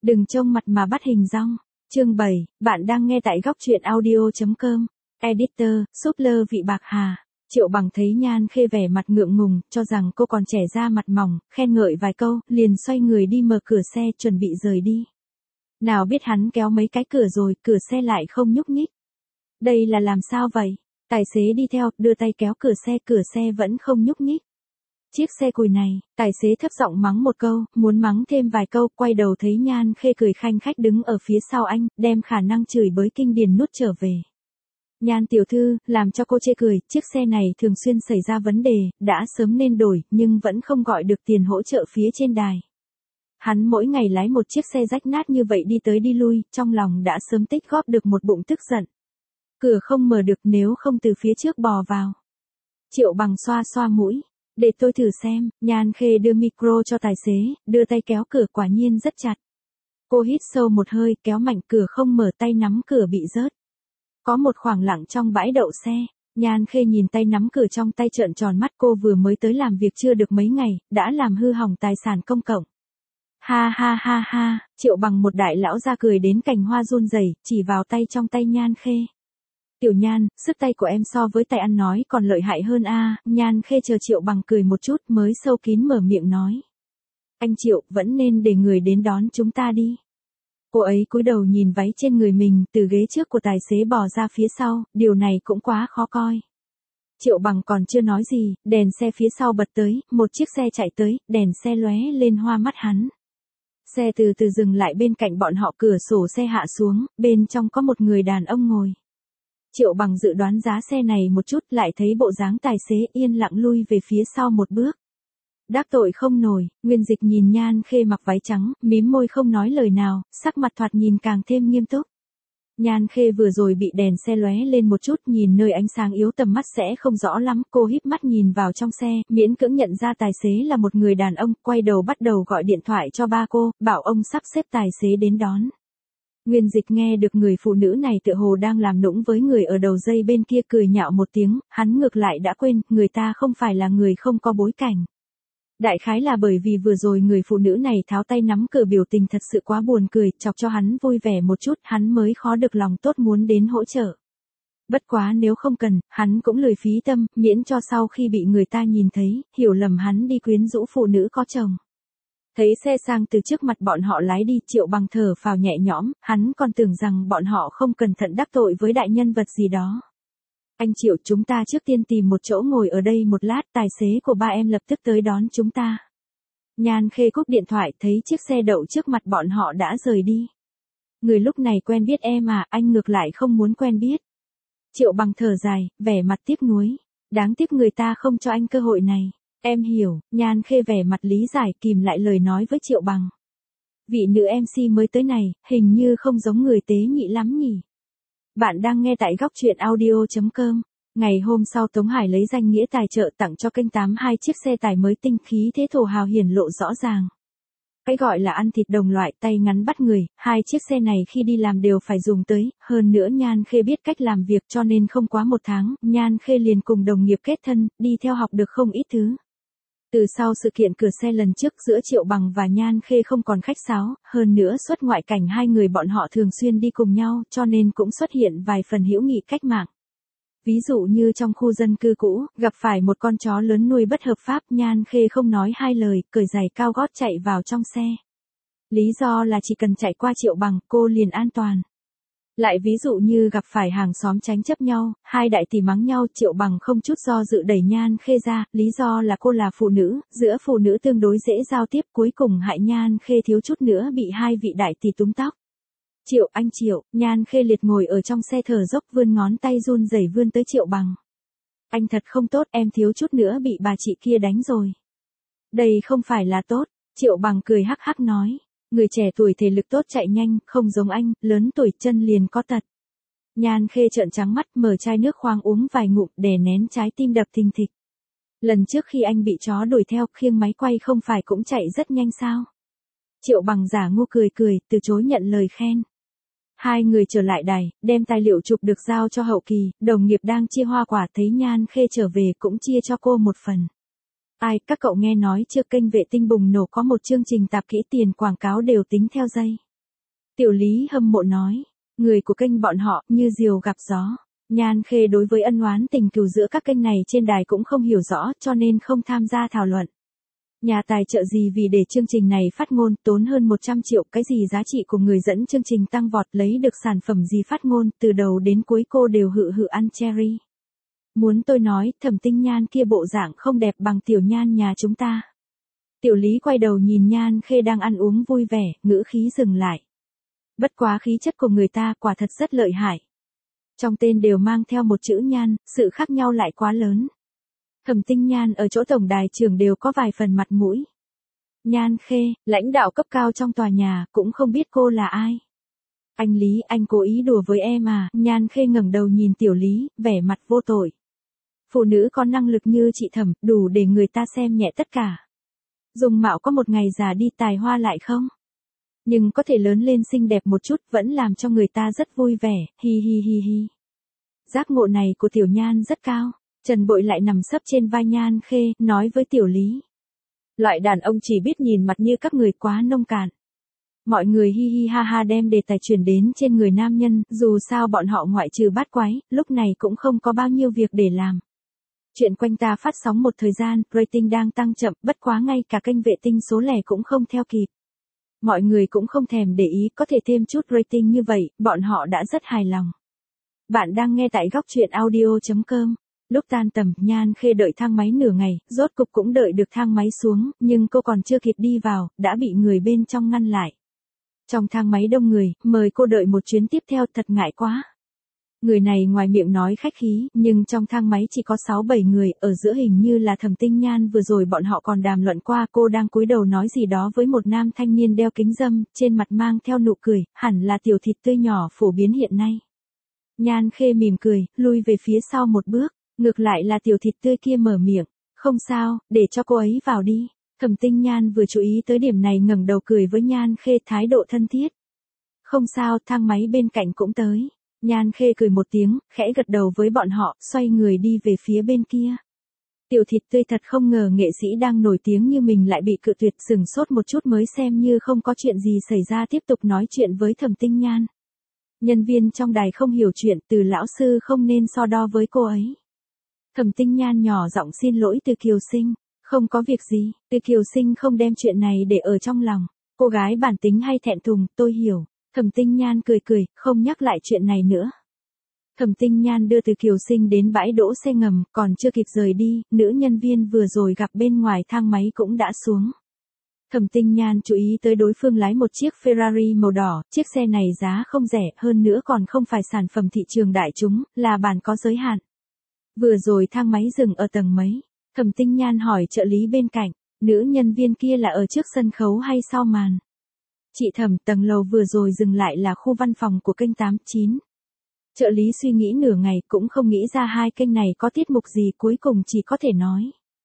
Đừng trông mặt mà bắt hình dong. Chương 7, bạn đang nghe tại góc truyện audio.com. Editor, súp lơ vị bạc hà. Triệu Bằng thấy Nhan Khê vẻ mặt ngượng ngùng, cho rằng cô còn trẻ da mặt mỏng, khen ngợi vài câu, liền xoay người đi mở cửa xe chuẩn bị rời đi. Nào biết hắn kéo mấy cái cửa rồi, cửa xe lại không nhúc nhích. Đây là làm sao vậy? Tài xế đi theo, đưa tay kéo cửa xe vẫn không nhúc nhích. Chiếc xe cùi này, tài xế thấp giọng mắng một câu, muốn mắng thêm vài câu, quay đầu thấy Nhan Khê cười khanh khách đứng ở phía sau anh, đem khả năng chửi bới kinh điển nuốt trở về. Nhan tiểu thư, làm cho cô chê cười, chiếc xe này thường xuyên xảy ra vấn đề, đã sớm nên đổi, nhưng vẫn không gọi được tiền hỗ trợ phía trên đài. Hắn mỗi ngày lái một chiếc xe rách nát như vậy đi tới đi lui, trong lòng đã sớm tích góp được một bụng tức giận. Cửa không mở được nếu không từ phía trước bò vào. Triệu Bằng xoa xoa mũi. Để tôi thử xem, Nhan Khê đưa micro cho tài xế, đưa tay kéo cửa quả nhiên rất chặt. Cô hít sâu một hơi, kéo mạnh cửa không mở, tay nắm cửa bị rớt. Có một khoảng lặng trong bãi đậu xe, Nhan Khê nhìn tay nắm cửa trong tay trợn tròn mắt, cô vừa mới tới làm việc chưa được mấy ngày, đã làm hư hỏng tài sản công cộng. Ha ha ha ha, Triệu Bằng một đại lão ra cười đến cành hoa run rẩy, chỉ vào tay trong tay Nhan Khê. Tiểu Nhan, sức tay của em so với tay ăn nói còn lợi hại hơn a. Nhan Khê chờ Triệu Bằng cười một chút mới sâu kín mở miệng nói. Anh Triệu, vẫn nên để người đến đón chúng ta đi. Cô ấy cúi đầu nhìn váy trên người mình, từ ghế trước của tài xế bò ra phía sau, điều này cũng quá khó coi. Triệu Bằng còn chưa nói gì, đèn xe phía sau bật tới, một chiếc xe chạy tới, đèn xe lóe lên hoa mắt hắn. Xe từ từ dừng lại bên cạnh bọn họ, cửa sổ xe hạ xuống, bên trong có một người đàn ông ngồi. Triệu Bằng dự đoán giá xe này một chút, lại thấy bộ dáng tài xế yên lặng lui về phía sau một bước. Đắc tội không nổi, Nguyên Dịch nhìn Nhan Khê mặc váy trắng, mím môi không nói lời nào, sắc mặt thoạt nhìn càng thêm nghiêm túc. Nhan Khê vừa rồi bị đèn xe lóe lên một chút, nhìn nơi ánh sáng yếu tầm mắt sẽ không rõ lắm, cô híp mắt nhìn vào trong xe, miễn cưỡng nhận ra tài xế là một người đàn ông, quay đầu bắt đầu gọi điện thoại cho ba cô, bảo ông sắp xếp tài xế đến đón. Nguyên Dịch nghe được người phụ nữ này tựa hồ đang làm nũng với người ở đầu dây bên kia, cười nhạo một tiếng, hắn ngược lại đã quên, người ta không phải là người không có bối cảnh. Đại khái là bởi vì vừa rồi người phụ nữ này tháo tay nắm cửa, biểu tình thật sự quá buồn cười, chọc cho hắn vui vẻ một chút, hắn mới khó được lòng tốt muốn đến hỗ trợ. Bất quá nếu không cần, hắn cũng lười phí tâm, miễn cho sau khi bị người ta nhìn thấy, hiểu lầm hắn đi quyến rũ phụ nữ có chồng. Thấy xe sang từ trước mặt bọn họ lái đi, Triệu Bằng thở phào nhẹ nhõm, hắn còn tưởng rằng bọn họ không cẩn thận đắc tội với đại nhân vật gì đó. Anh Triệu, chúng ta trước tiên tìm một chỗ ngồi ở đây một lát, tài xế của ba em lập tức tới đón chúng ta. Nhan Khê cúp điện thoại, thấy chiếc xe đậu trước mặt bọn họ đã rời đi. Người lúc này quen biết em à, anh ngược lại không muốn quen biết. Triệu Bằng thở dài, vẻ mặt tiếc nuối. Đáng tiếc người ta không cho anh cơ hội này. Em hiểu, Nhan Khê vẻ mặt lý giải, kìm lại lời nói với Triệu Bằng. Vị nữ MC mới tới này, hình như không giống người tế nhị lắm nhỉ. Bạn đang nghe tại góc truyện audio.com. Ngày hôm sau Tống Hải lấy danh nghĩa tài trợ tặng cho kênh 8 2 chiếc xe tải mới tinh, khí thế thổ hào hiển lộ rõ ràng. Cái gọi là ăn thịt đồng loại, tay ngắn bắt người, hai chiếc xe này khi đi làm đều phải dùng tới, hơn nữa Nhan Khê biết cách làm việc cho nên không quá một tháng, Nhan Khê liền cùng đồng nghiệp kết thân, đi theo học được không ít thứ. Từ sau sự kiện cửa xe lần trước giữa Triệu Bằng và Nhan Khê không còn khách sáo, hơn nữa xuất ngoại cảnh hai người bọn họ thường xuyên đi cùng nhau, cho nên cũng xuất hiện vài phần hữu nghị cách mạng. Ví dụ như trong khu dân cư cũ, gặp phải một con chó lớn nuôi bất hợp pháp, Nhan Khê không nói hai lời, cởi giày cao gót chạy vào trong xe. Lý do là chỉ cần chạy qua Triệu Bằng, cô liền an toàn. Lại ví dụ như gặp phải hàng xóm tranh chấp nhau, hai đại tỷ mắng nhau, Triệu Bằng không chút do dự đẩy Nhan Khê ra, lý do là cô là phụ nữ, giữa phụ nữ tương đối dễ giao tiếp, cuối cùng hại Nhan Khê thiếu chút nữa bị hai vị đại tỷ túm tóc. Triệu, anh Triệu, Nhan Khê liệt ngồi ở trong xe thở dốc, vươn ngón tay run rẩy vươn tới Triệu Bằng. Anh thật không tốt, em thiếu chút nữa bị bà chị kia đánh rồi. Đây không phải là tốt, Triệu Bằng cười hắc hắc nói. Người trẻ tuổi thể lực tốt chạy nhanh, không giống anh, lớn tuổi chân liền có tật. Nhan Khê trợn trắng mắt, mở chai nước khoáng uống vài ngụm, đè nén trái tim đập thình thịch. Lần trước khi anh bị chó đuổi theo, khiêng máy quay không phải cũng chạy rất nhanh sao? Triệu Bằng giả ngu cười cười, từ chối nhận lời khen. Hai người trở lại đài, đem tài liệu chụp được giao cho hậu kỳ, đồng nghiệp đang chia hoa quả, thấy Nhan Khê trở về cũng chia cho cô một phần. Ai, các cậu nghe nói chưa, kênh vệ tinh bùng nổ có một chương trình tạp kỹ, tiền quảng cáo đều tính theo giây. Tiểu Lý hâm mộ nói. Người của kênh bọn họ như diều gặp gió. Nhan Khê đối với ân oán tình cừu giữa các kênh này trên đài cũng không hiểu rõ cho nên không tham gia thảo luận. Nhà tài trợ gì vì để chương trình này phát ngôn tốn hơn 100 triệu, cái gì giá trị của người dẫn chương trình tăng vọt, lấy được sản phẩm gì phát ngôn, từ đầu đến cuối cô đều hự hự ăn cherry. Muốn tôi nói, Thẩm Tinh Nhan kia bộ dạng không đẹp bằng Tiểu Nhan nhà chúng ta. Tiểu Lý quay đầu nhìn Nhan Khê đang ăn uống vui vẻ, ngữ khí dừng lại. Bất quá khí chất của người ta quả thật rất lợi hại. Trong tên đều mang theo một chữ Nhan, sự khác nhau lại quá lớn. Thẩm Tinh Nhan ở chỗ tổng đài trưởng đều có vài phần mặt mũi. Nhan Khê, lãnh đạo cấp cao trong tòa nhà, cũng không biết cô là ai. Anh Lý, anh cố ý đùa với em à? Nhan Khê ngẩng đầu nhìn Tiểu Lý, vẻ mặt vô tội. Phụ nữ có năng lực như chị Thẩm, đủ để người ta xem nhẹ tất cả. Dung mạo có một ngày già đi tài hoa lại không? Nhưng có thể lớn lên xinh đẹp một chút vẫn làm cho người ta rất vui vẻ, hi hi hi hi. Giác ngộ này của Tiểu Nhan rất cao. Trần Bội lại nằm sấp trên vai Nhan Khê, nói với Tiểu Lý. Loại đàn ông chỉ biết nhìn mặt như các người quá nông cạn. Mọi người hi hi ha ha đem đề tài chuyển đến trên người nam nhân, dù sao bọn họ ngoại trừ bát quái, lúc này cũng không có bao nhiêu việc để làm. Chuyện quanh ta phát sóng một thời gian, rating đang tăng chậm, bất quá ngay cả kênh vệ tinh số lẻ cũng không theo kịp. Mọi người cũng không thèm để ý, có thể thêm chút rating như vậy, bọn họ đã rất hài lòng. Bạn đang nghe tại góc truyện audio.com. Lúc tan tầm, Nhan Khê đợi thang máy nửa ngày, rốt cục cũng đợi được thang máy xuống, nhưng cô còn chưa kịp đi vào, đã bị người bên trong ngăn lại. Trong thang máy đông người, mời cô đợi một chuyến tiếp theo, thật ngại quá. Người này ngoài miệng nói khách khí, nhưng trong thang máy chỉ có 6-7 người, ở giữa hình như là Thẩm Tinh Nhan, vừa rồi bọn họ còn đàm luận qua, cô đang cúi đầu nói gì đó với một nam thanh niên đeo kính râm, trên mặt mang theo nụ cười, hẳn là tiểu thịt tươi nhỏ phổ biến hiện nay. Nhan Khê mỉm cười, lui về phía sau một bước. Ngược lại là tiểu thịt tươi kia mở miệng, không sao, để cho cô ấy vào đi. Thẩm Tinh Nhan vừa chú ý tới điểm này ngẩng đầu cười với Nhan Khê, thái độ thân thiết. Không sao, thang máy bên cạnh cũng tới. Nhan Khê cười một tiếng, khẽ gật đầu với bọn họ, xoay người đi về phía bên kia. Tiểu thịt tươi thật không ngờ nghệ sĩ đang nổi tiếng như mình lại bị cự tuyệt, sừng sốt một chút mới xem như không có chuyện gì xảy ra, tiếp tục nói chuyện với Thẩm Tinh Nhan. Nhân viên trong đài không hiểu chuyện, Từ lão sư không nên so đo với cô ấy. Thẩm Tinh Nhan nhỏ giọng xin lỗi Từ Kiều Sinh, không có việc gì, Từ Kiều Sinh không đem chuyện này để ở trong lòng, cô gái bản tính hay thẹn thùng, tôi hiểu. Thẩm Tinh Nhan cười cười, không nhắc lại chuyện này nữa. Thẩm Tinh Nhan đưa Từ Kiều Sinh đến bãi đỗ xe ngầm, còn chưa kịp rời đi, nữ nhân viên vừa rồi gặp bên ngoài thang máy cũng đã xuống. Thẩm Tinh Nhan chú ý tới đối phương lái một chiếc Ferrari màu đỏ, chiếc xe này giá không rẻ, hơn nữa còn không phải sản phẩm thị trường đại chúng, là bản có giới hạn. Vừa rồi thang máy dừng ở tầng mấy? Thẩm Tinh Nhan hỏi trợ lý bên cạnh, nữ nhân viên kia là ở trước sân khấu hay sau màn? Chị Thẩm, tầng lầu vừa rồi dừng lại là khu văn phòng của kênh 89. Trợ lý suy nghĩ nửa ngày cũng không nghĩ ra hai kênh này có tiết mục gì, cuối cùng chỉ có thể nói.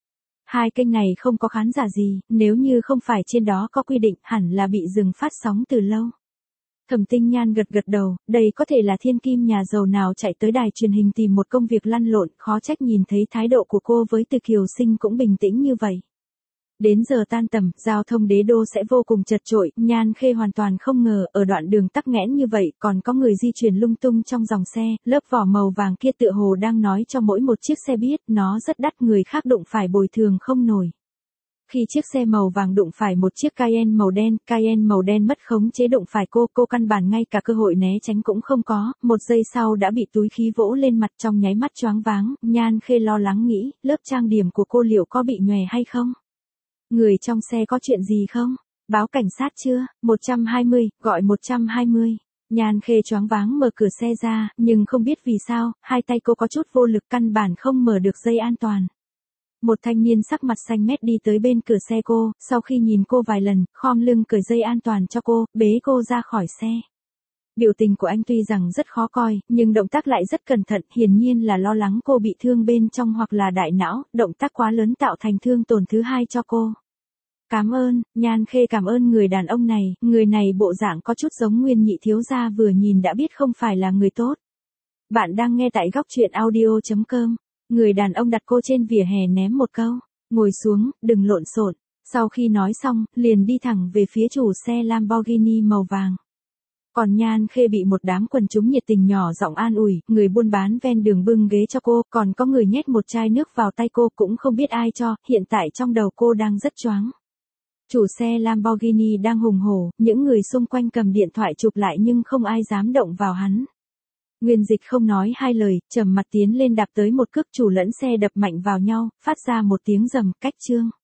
Hai kênh này không có khán giả gì, nếu như không phải trên đó có quy định hẳn là bị dừng phát sóng từ lâu. Thẩm Tinh Nhan gật gật đầu, đây có thể là thiên kim nhà giàu nào chạy tới đài truyền hình tìm một công việc lăn lộn, khó trách nhìn thấy thái độ của cô với Từ Kiều Sinh cũng bình tĩnh như vậy. Đến giờ tan tầm, giao thông đế đô sẽ vô cùng chật chội, Nhan Khê hoàn toàn không ngờ, ở đoạn đường tắc nghẽn như vậy, còn có người di chuyển lung tung trong dòng xe, lớp vỏ màu vàng kia tựa hồ đang nói cho mỗi một chiếc xe biết, nó rất đắt, người khác đụng phải bồi thường không nổi. Khi chiếc xe màu vàng đụng phải một chiếc Cayenne màu đen mất khống chế đụng phải cô căn bản ngay cả cơ hội né tránh cũng không có, một giây sau đã bị túi khí vỗ lên mặt, trong nháy mắt choáng váng, Nhan Khê lo lắng nghĩ, lớp trang điểm của cô liệu có bị nhòe hay không? Người trong xe có chuyện gì không? Báo cảnh sát chưa? 120, gọi 120. Nhan Khê choáng váng mở cửa xe ra, nhưng không biết vì sao, hai tay cô có chút vô lực, căn bản không mở được dây an toàn. Một thanh niên sắc mặt xanh mét đi tới bên cửa xe cô, sau khi nhìn cô vài lần, khom lưng cởi dây an toàn cho cô, bế cô ra khỏi xe. Biểu tình của anh tuy rằng rất khó coi, nhưng động tác lại rất cẩn thận, hiển nhiên là lo lắng cô bị thương bên trong hoặc là đại não, động tác quá lớn tạo thành thương tổn thứ hai cho cô. Cảm ơn, Nhan Khê cảm ơn người đàn ông này, người này bộ dạng có chút giống Nguyên Nhị thiếu gia, vừa nhìn đã biết không phải là người tốt. Bạn đang nghe tại góc truyện audio.com. Người đàn ông đặt cô trên vỉa hè ném một câu, ngồi xuống, đừng lộn xộn. Sau khi nói xong, liền đi thẳng về phía chủ xe Lamborghini màu vàng. Còn Nhan Khê bị một đám quần chúng nhiệt tình nhỏ giọng an ủi, người buôn bán ven đường bưng ghế cho cô, còn có người nhét một chai nước vào tay cô cũng không biết ai cho, hiện tại trong đầu cô đang rất choáng. Chủ xe Lamborghini đang hùng hổ, những người xung quanh cầm điện thoại chụp lại nhưng không ai dám động vào hắn. Nguyên Dịch không nói hai lời, trầm mặt tiến lên đạp tới một cước, chủ lẫn xe đập mạnh vào nhau, phát ra một tiếng rầm, cách chương.